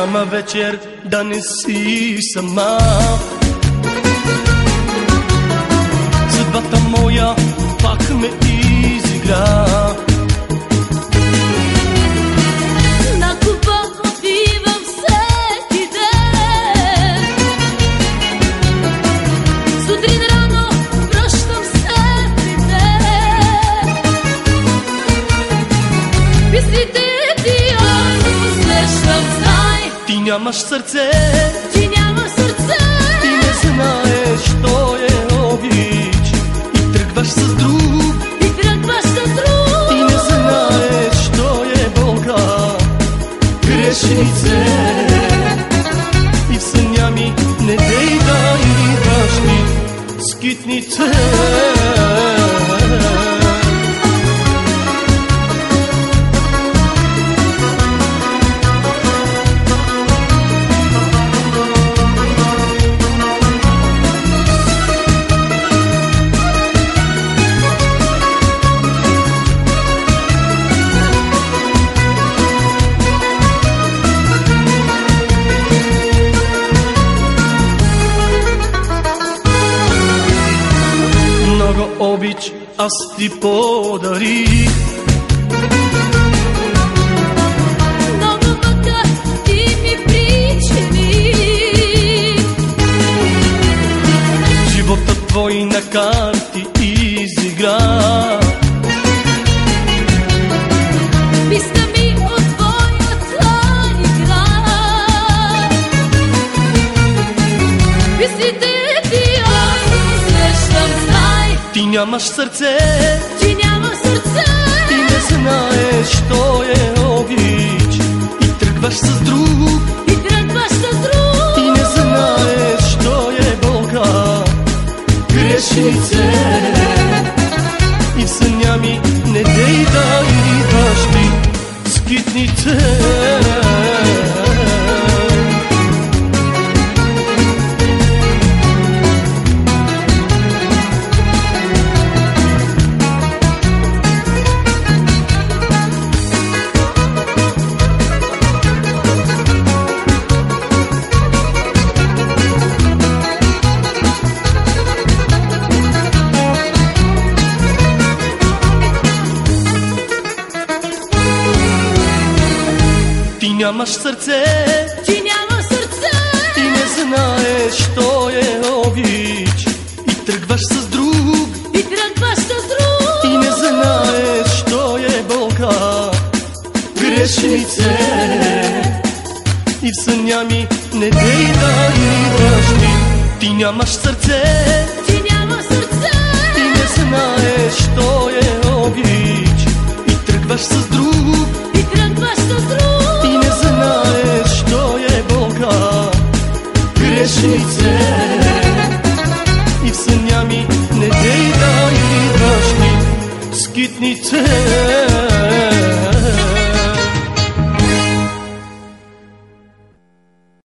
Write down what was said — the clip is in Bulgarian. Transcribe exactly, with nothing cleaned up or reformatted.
Няма вечер да не си сама. Съдбата моя пак ме изигра. На купа отивам всеки ден. Сутрин рано връщам се при теб. Мислите ти аз усещам, знай. Ти нямаш сърце, Ти нямаш сърце. ти не знаеш, що е обич. И тръгваш с друг, И тръгваш с друг. и не знаеш, що е болка. Грешнице, и в съня ми не дей да идваш ми скитнице. Много обич аз ти подарих. Много мъка ти ми причини. Живота твой на карти изигра. Писка ми от твоята игра. Мислите ти аз усещам, знай. Ти нямаш сърце, Ти нямаш сърце. ти не знаеш, що е обич. И тръгваш с друг, И тръгваш с друг. ти не знаеш, що е болка. Грешнице, и в съня ми не дей да идваш ми скитнице. Ти нямаш сърце, Ти нямаш сърце. ти не знаеш, що е обич. И тръгваш с друг, И тръгваш с друг. и не знаеш, що е болка. Грешнице, и в съня ми не дей да идваш ми. Ти нямаш сърце, Ти нямаш сърце. ти не знаеш, що е обич. И тръгваш с друг, И тръгваш с друг. и не знаеш, що е болка. Грешнице, и в съня ми не дей да идваш ми скитнице.